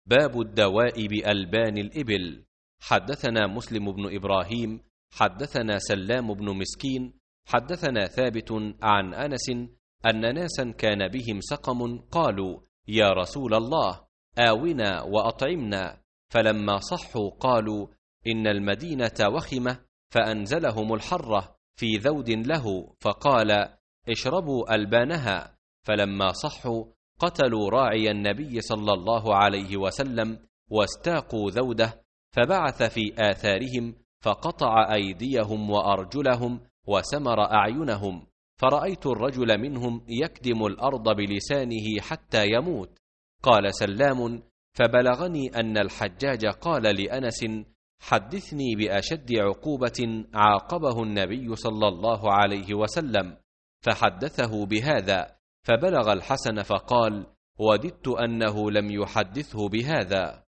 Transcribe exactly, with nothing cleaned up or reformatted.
باب الدواء بألبان الإبل. حدثنا مسلم بن إبراهيم حدثنا سلام بن مسكين حدثنا ثابت عن أنس أن ناسا كان بهم سقم قالوا: يا رسول الله، آونا وأطعمنا. فلما صحوا قالوا: إن المدينة وخمة، فأنزلهم الحرة في ذود له، فقال: اشربوا ألبانها. فلما صحوا قتلوا راعي النبي صلى الله عليه وسلم واستاقوا ذوده، فبعث في آثارهم فقطع أيديهم وأرجلهم وسمر أعينهم، فرأيت الرجل منهم يكدم الأرض بلسانه حتى يموت. قال سلام: فبلغني أن الحجاج قال لأنس: حدثني بأشد عقوبة عاقبه النبي صلى الله عليه وسلم، فحدثه بهذا، فبلغ الحسن فقال: وددت أنه لم يحدثه بهذا.